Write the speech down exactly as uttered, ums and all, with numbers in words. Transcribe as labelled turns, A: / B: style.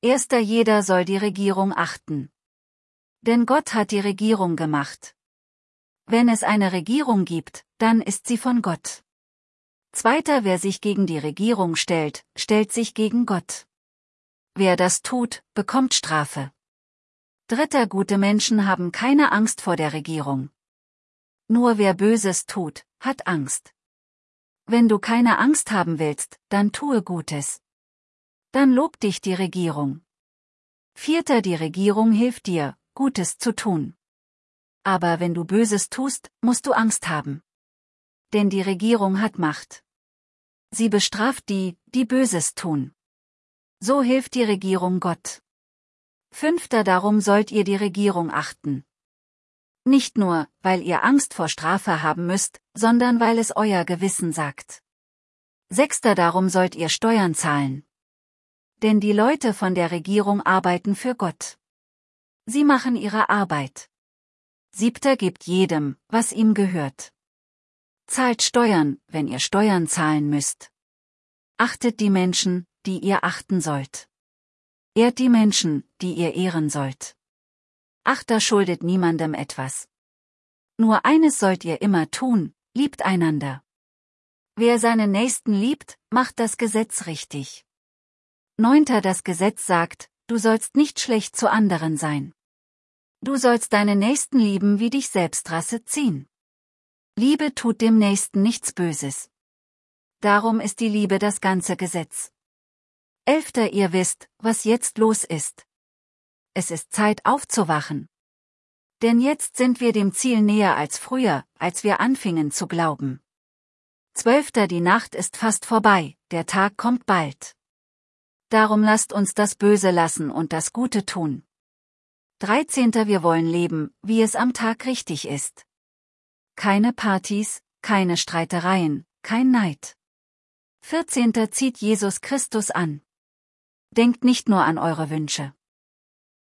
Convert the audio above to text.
A: Erster Jeder soll die Regierung achten. Denn Gott hat die Regierung gemacht. Wenn es eine Regierung gibt, dann ist sie von Gott. Zweiter Wer sich gegen die Regierung stellt, stellt sich gegen Gott. Wer das tut, bekommt Strafe. Dritter Gute Menschen haben keine Angst vor der Regierung. Nur wer Böses tut, hat Angst. Wenn du keine Angst haben willst, dann tue Gutes. Dann lobt dich die Regierung. Vierter Die Regierung hilft dir, Gutes zu tun. Aber wenn du Böses tust, musst du Angst haben. Denn die Regierung hat Macht. Sie bestraft die, die Böses tun. So hilft die Regierung Gott. Fünfter Darum sollt ihr die Regierung achten. Nicht nur, weil ihr Angst vor Strafe haben müsst, sondern weil es euer Gewissen sagt. Sechster Darum sollt ihr Steuern zahlen. Denn die Leute von der Regierung arbeiten für Gott. Sie machen ihre Arbeit. Siebter Gebt jedem, was ihm gehört. Zahlt Steuern, wenn ihr Steuern zahlen müsst. Achtet die Menschen, die ihr achten sollt. Ehrt die Menschen, die ihr ehren sollt. Achter Schuldet niemandem etwas. Nur eines sollt ihr immer tun, liebt einander. Wer seinen Nächsten liebt, macht das Gesetz richtig. Neunter Das Gesetz sagt, du sollst nicht schlecht zu anderen sein. Du sollst deinen Nächsten lieben wie dich selbst. Rasse zehn. Liebe tut dem Nächsten nichts Böses. Darum ist die Liebe das ganze Gesetz. Elfter Ihr wisst, was jetzt los ist. Es ist Zeit aufzuwachen. Denn jetzt sind wir dem Ziel näher als früher, als wir anfingen zu glauben. Zwölfter Die Nacht ist fast vorbei, der Tag kommt bald. Darum lasst uns das Böse lassen und das Gute tun. Dreizehnter Wir wollen leben, wie es am Tag richtig ist. Keine Partys, keine Streitereien, kein Neid. Vierzehnter Zieht Jesus Christus an. Denkt nicht nur an eure Wünsche.